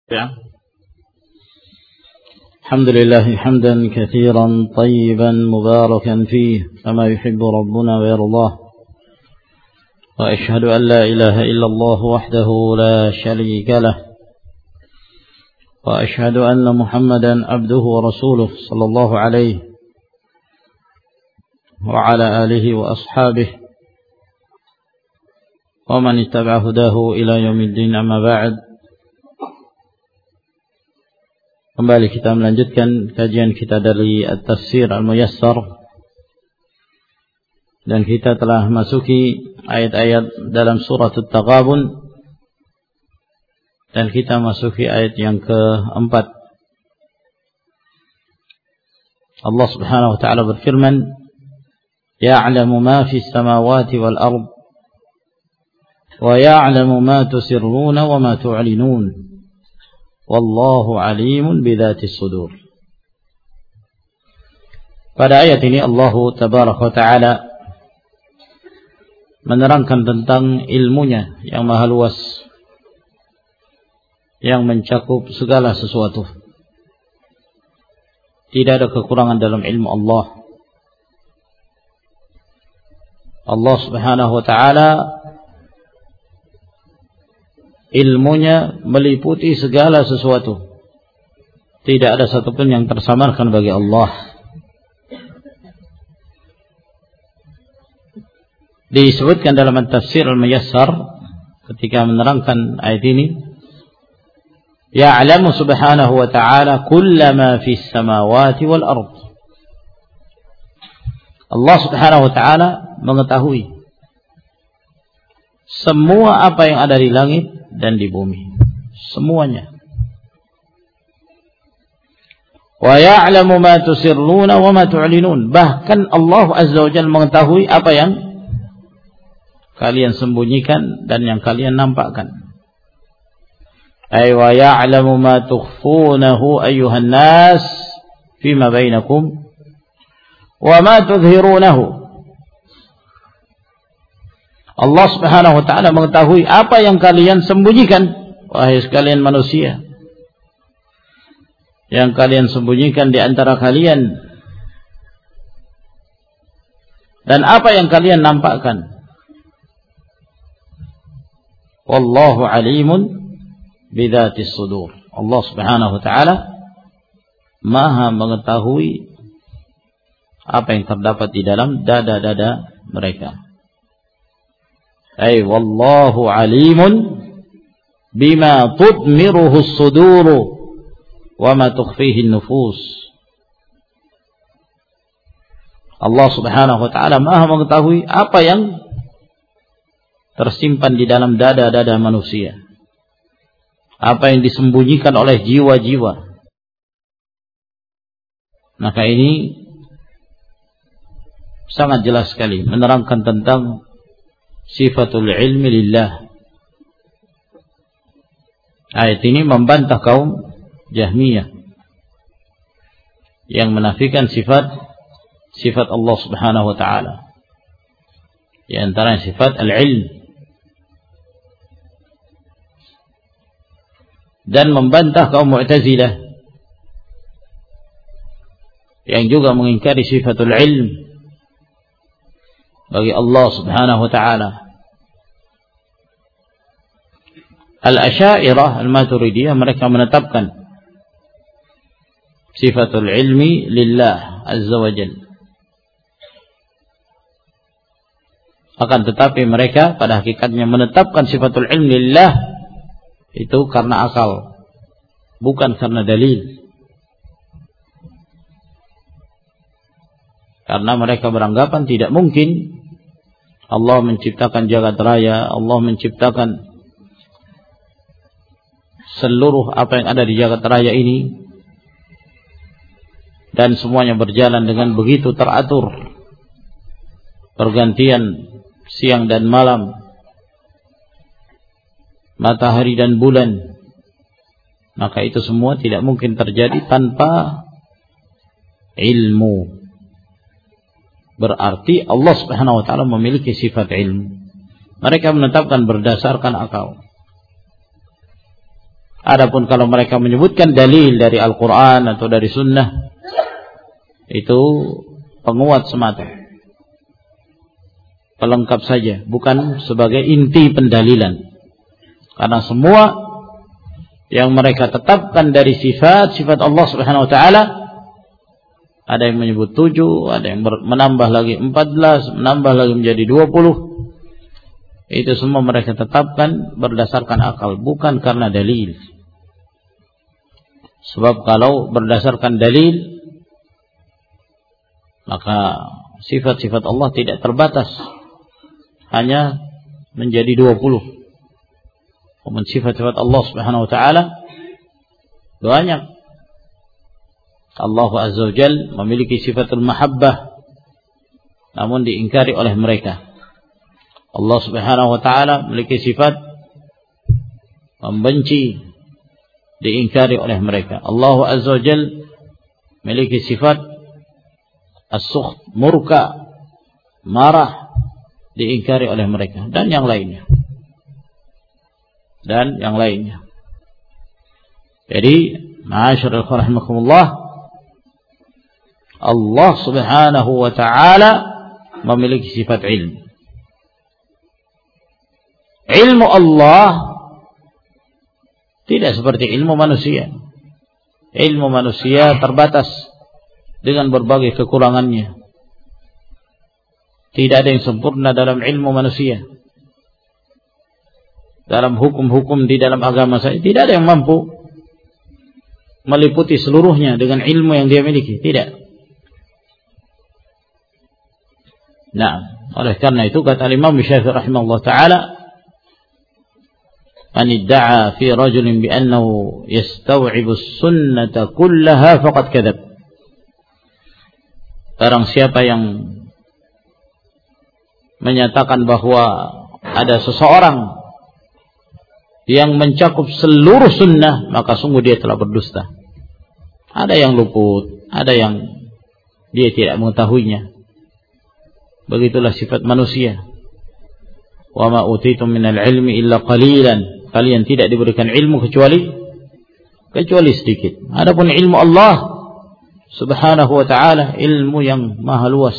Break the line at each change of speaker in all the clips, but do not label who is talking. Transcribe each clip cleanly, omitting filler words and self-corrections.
الحمد لله حمدا كثيرا طيبا مباركا فيه كما يحب ربنا ويرضاه، وأشهد أن لا إله إلا الله وحده لا شريك له، وأشهد أن محمدا عبده ورسوله صلى الله عليه وعلى آله وأصحابه ومن اتبع هداه إلى يوم الدين. أما بعد. Kembali kita melanjutkan kajian kita dari At-Tafsir Al-Muyassar, dan kita telah masuki ayat-ayat dalam surah At-Taghabun, dan kita masuki ayat yang keempat. Allah Subhanahu wa taala berfirman, "Ya'lamu ma fis samawati wal ard wa ya'lamu ma tusirruna wa ma tu'linun. Wallahu alimun bidzatis sudur." Pada ayat ini Allah tabaraka wa taala menerangkan tentang ilmunya yang maha luas, yang mencakup segala sesuatu. Tidak ada kekurangan dalam ilmu Allah. Allah Subhanahu wa taala ilmunya meliputi segala sesuatu. Tidak ada satupun yang tersamarkan bagi Allah. Disebutkan dalam At-Tafsir Al-Muyassar ketika menerangkan ayat ini, Ya'lamu subhanahu wa ta'ala kullama fis samawati wal ard. Allah Subhanahu wa ta'ala mengetahui semua apa yang ada di langit dan di bumi, semuanya. Wa ya'lamu ma tusirruna wa ma tu'linun. Bahkan Allah Azza wa Jalla mengetahui apa yang kalian sembunyikan dan yang kalian nampakkan. Ay wa ya'lamu ma tukhfunahu ayyuhan nas fima bainakum wa ma tudhirunahu. Allah Subhanahu wa taala mengetahui apa yang kalian sembunyikan, wahai sekalian manusia. Yang kalian sembunyikan di antara kalian, dan apa yang kalian nampakkan. Wallahu alimun bidzatis sudur. Allah Subhanahu wa taala Maha mengetahui apa yang terdapat di dalam dada-dada mereka. Ay wallahu alimun bima tudmiruhu as-suduru wa ma tukhfihi an-nufus. Allah Subhanahu wa taala Maha mengetahui apa yang tersimpan di dalam dada-dada manusia, apa yang disembunyikan oleh jiwa-jiwa. Maka ini sangat jelas sekali menerangkan tentang sifatul ilmi lillah. Ayat ini membantah kaum Jahmiyah yang menafikan sifat Allah Subhanahu wa taala, di antara sifat al-ilm, dan membantah kaum Mu'tazilah yang juga mengingkari sifatul ilm bagi Allah Subhanahu wa taala. Al-Asy'ariyah Al-Maturidiyah mereka menetapkan sifatul ilmi lillah azza wa jalla. Akan tetapi mereka pada hakikatnya menetapkan sifatul ilmi lillah itu karena akal, bukan karena dalil. Karena mereka beranggapan tidak mungkin Allah menciptakan jagat raya, Allah menciptakan seluruh apa yang ada di jagat raya ini, dan semuanya berjalan dengan begitu teratur, pergantian siang dan malam, matahari dan bulan. Maka itu semua tidak mungkin terjadi tanpa ilmu. Berarti Allah Subhanahu wa taala memiliki sifat ilmu. Mereka menetapkan berdasarkan akal. Adapun kalau mereka menyebutkan dalil dari Al-Quran atau dari Sunnah, itu penguat semata, pelengkap saja, bukan sebagai inti pendalilan. Karena semua yang mereka tetapkan dari sifat-sifat Allah Subhanahu wa taala, ada yang menyebut 7, ada yang menambah lagi 14, menambah lagi menjadi 20. Itu semua mereka tetapkan berdasarkan akal, bukan karena dalil. Sebab kalau berdasarkan dalil, maka sifat-sifat Allah tidak terbatas hanya menjadi 20. Namun sifat-sifat Allah Subhanahu wa taala banyak. Allah Azza wa Jalla memiliki sifatul mahabbah, namun diingkari oleh mereka. Allah Subhanahu wa taala memiliki sifat membenci, diingkari oleh mereka. Allah Azza wa Jalla memiliki sifat as-sukht, murka, marah, diingkari oleh mereka, dan yang lainnya. Jadi, ma'asyiral rahimakumullah, Allah Subhanahu wa taala memiliki sifat ilmu. Ilmu Allah tidak seperti ilmu manusia. Ilmu manusia terbatas dengan berbagai kekurangannya. Tidak ada yang sempurna dalam ilmu manusia. Dalam hukum-hukum di dalam agama saya, tidak ada yang mampu meliputi seluruhnya dengan ilmu yang dia miliki. Tidak. Nah, oleh karena itu kata Imam Syafi'i rahimahullah ta'ala, man idda'a fi rajulin bi annahu yastaw'ibu as-sunnata kullaha faqad kadzab. Barang siapa yang menyatakan bahwa ada seseorang yang mencakup seluruh sunnah, maka sungguh dia telah berdusta. Ada yang luput, ada yang dia tidak mengetahuinya. Begitulah sifat manusia. Wa ma utitum minal ilmi illa qalilan. Kalian tidak diberikan ilmu kecuali sedikit. Adapun ilmu Allah Subhanahu wa ta'ala, ilmu yang maha luas.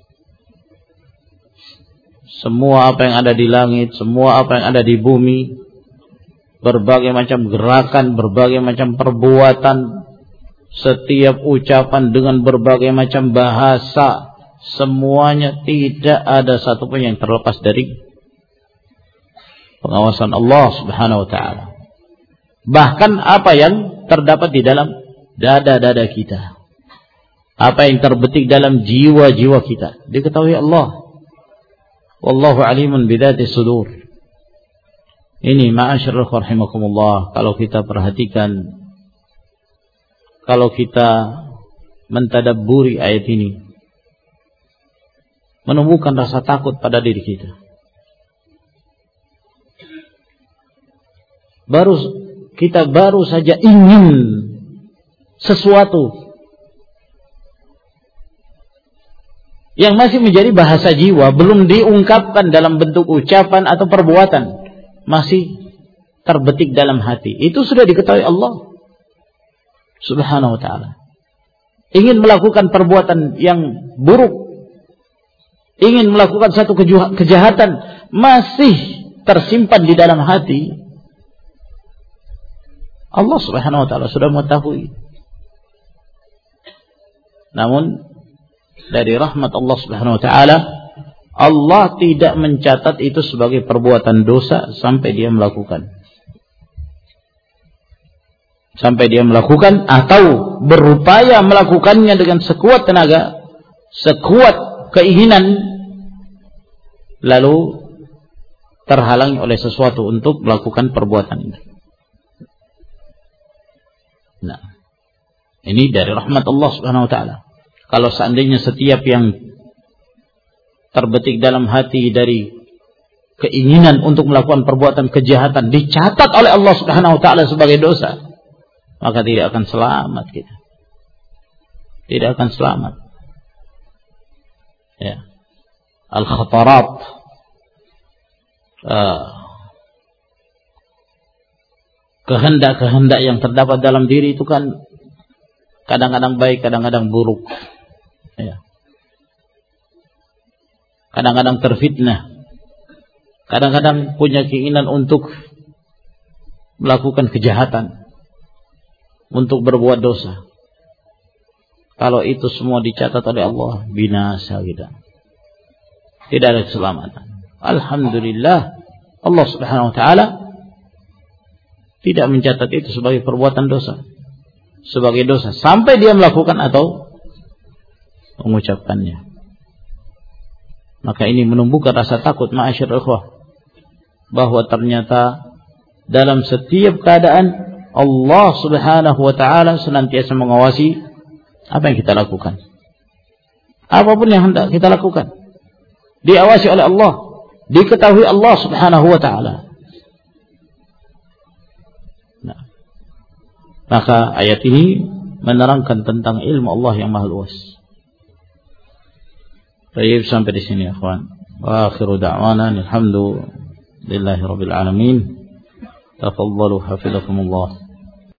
Semua apa yang ada di langit, semua apa yang ada di bumi, berbagai macam gerakan, berbagai macam perbuatan, setiap ucapan dengan berbagai macam bahasa, semuanya tidak ada satupun yang terlepas dari pengawasan Allah Subhanahu wa ta'ala. Bahkan apa yang terdapat di dalam dada-dada kita, apa yang terbetik dalam jiwa-jiwa kita, diketahui Allah. Wallahu alimun bidzati sudur. Ini ma'asyiral rahimakumullah, kalau kita perhatikan, kalau kita mentadabburi ayat ini, menumbuhkan rasa takut pada diri kita. Kita baru saja ingin sesuatu yang masih menjadi bahasa jiwa, belum diungkapkan dalam bentuk ucapan atau perbuatan, masih terbetik dalam hati. Itu sudah diketahui Allah Subhanahu wa ta'ala. Ingin melakukan perbuatan yang buruk, ingin melakukan satu kejahatan, masih tersimpan di dalam hati. Allah Subhanahu wa ta'ala sudah mengetahui. Namun dari rahmat Allah Subhanahu wa ta'ala, Allah tidak mencatat itu sebagai perbuatan dosa sampai dia melakukan. Sampai dia melakukan atau berupaya melakukannya dengan sekuat tenaga, sekuat keinginan, lalu terhalangi oleh sesuatu untuk melakukan perbuatan ini. Nah, ini dari rahmat Allah Subhanahu wa ta'ala. Kalau seandainya setiap yang terbetik dalam hati dari keinginan untuk melakukan perbuatan kejahatan dicatat oleh Allah Subhanahu wa ta'ala sebagai dosa, maka tidak akan selamat kita. Tidak akan selamat. Ya. Al-khatarat, kehendak-kehendak yang terdapat dalam diri itu kan kadang-kadang baik, kadang-kadang buruk. Ya. Kadang-kadang terfitnah. Kadang-kadang punya keinginan untuk melakukan kejahatan, untuk berbuat dosa. Kalau itu semua dicatat oleh Allah, binasa kita. Tidak ada keselamatan. Alhamdulillah, Allah Subhanahu wa taala tidak mencatat itu sebagai perbuatan dosa, sebagai dosa sampai dia melakukan atau mengucapkannya. Maka ini menumbuhkan rasa takut ma'asyiral ikhwah, bahwa ternyata dalam setiap keadaan Allah Subhanahu wa taala senantiasa mengawasi apa yang kita lakukan. Apapun yang hendak kita lakukan, diawasi oleh Allah, diketahui Allah Subhanahu wa taala. Nah, maka ayat ini menerangkan tentang ilmu Allah yang maha luas. Baik, sampai di sini ikhwan. Wa akhiru da'wana alhamdulillahi rabbil alamin. Tafadhalu hafizakumullah.